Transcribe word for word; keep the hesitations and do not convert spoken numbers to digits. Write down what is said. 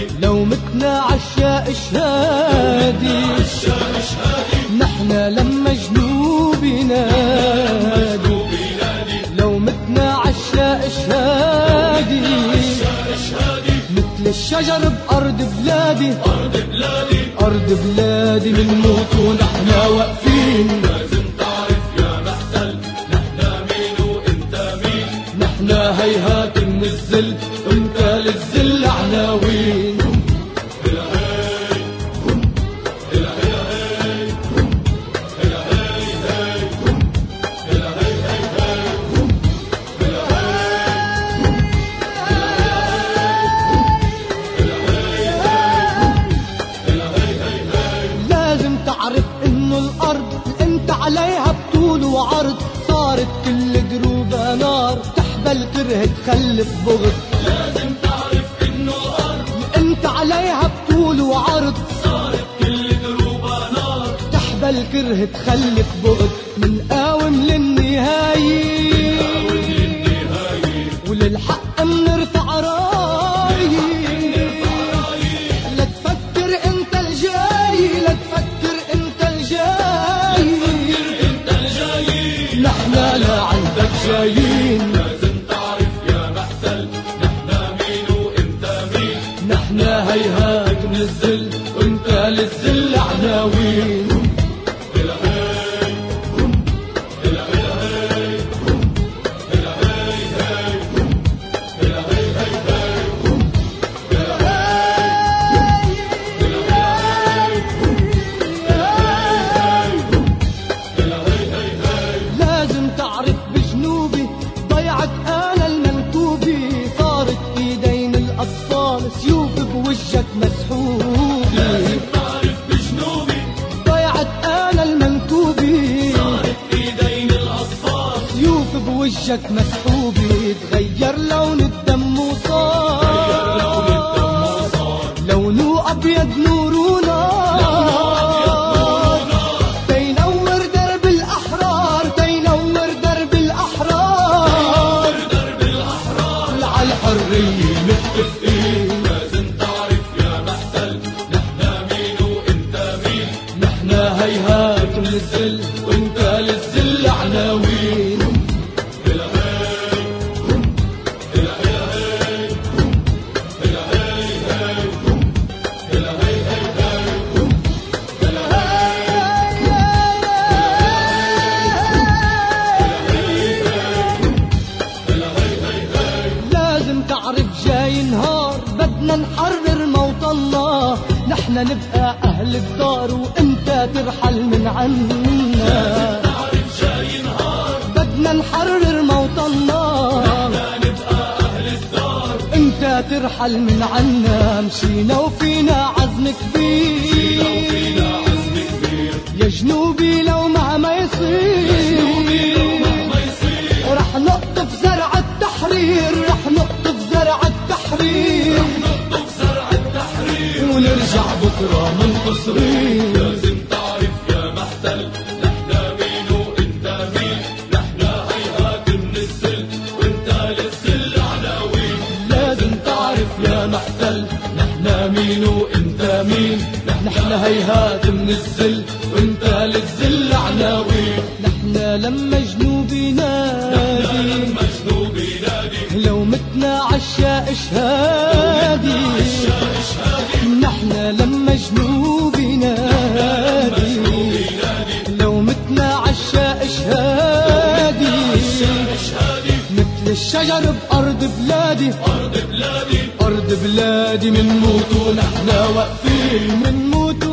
لو متنا عشاق شهادي نحنا لما جنوب ينادي، لو متنا عشاق شهادي مثل الشجر بأرض بلادي، أرض بلادي منموت ونحنا واقفين. لازم تعرف يا محتل نحنا مين وانت مين، نحنا هيهات من الذل وانت للذل عناوين. لازم تعرف انه الارض انت عليها بطول وعرض، صارت كل دروبها نار تحبل كره تخلف بغض. لازم تعرف انه الارض انت عليها بطول وعرض، صارت كل دروبها نار تحبل كره تخلف بغض. منقاوم للنهاية وللحق منرفع راية، لا تفكر انت الجاي، لا تفكر انت الجاي، نحنا لا عندك جايين. لازم تعرف يا محتل نحنا مين وانت مين، نحنا هيهات من الذل وانت للذل عناوين. لازم تعرف بجنوبي ضيعت آلة المنكوبي، صارت ايدين الاطفال سيوف بوجهك مسحوبي. لازم تعرف بجنوبي ضيعت آلة المنكوبي، صارت ايدين الاطفال سيوف بوجهك مسحوبي. تغير لون الدم وصار لونه ابيض نور ونار، تينور درب الاحرار، تينور درب الاحرار، على الحرية متفقين. لازم تعرف يا محتل نحنا مين وانت مين، نحنا هيهات من الذل وانت للذل عناوين. لازم تعرف جاي نهار بدنا نحرر موطننا، نحنا نبقى أهل الدار وانت ترحل من عنا. تعرف جاي نهار بدنا نحرر موطننا، نحنا نبقى اهل الدار، انت ترحل من عنا. مشينا وفينا عزم كبير، عزم كبير يا جنوبي لو مهما يصير، مهما يصير رح نقطف زرع التحرير، رح نقطف زرع التحرير، نقطف زرع التحرير ونرجع بكرة منتصرين. لازم تعرف يا محتل نحنا مين وانت مين، نحنا هيهات من الذل وانت للذل عناوين. لازم تعرف يا محتل نحنا مين وانت مين، نحنا هيهات من الذل وانت للذل عناوين. نحنا لما جنوبي نادي، لما جنوب ينادي لو متنا عشاق شهادي، نحنا لما جنوبي نادي، لو متنا عشاق شهادي مثل الشجر بأرض بلادي، أرض بلادي أرض بلادي منموت ونحنا واقفين، منموت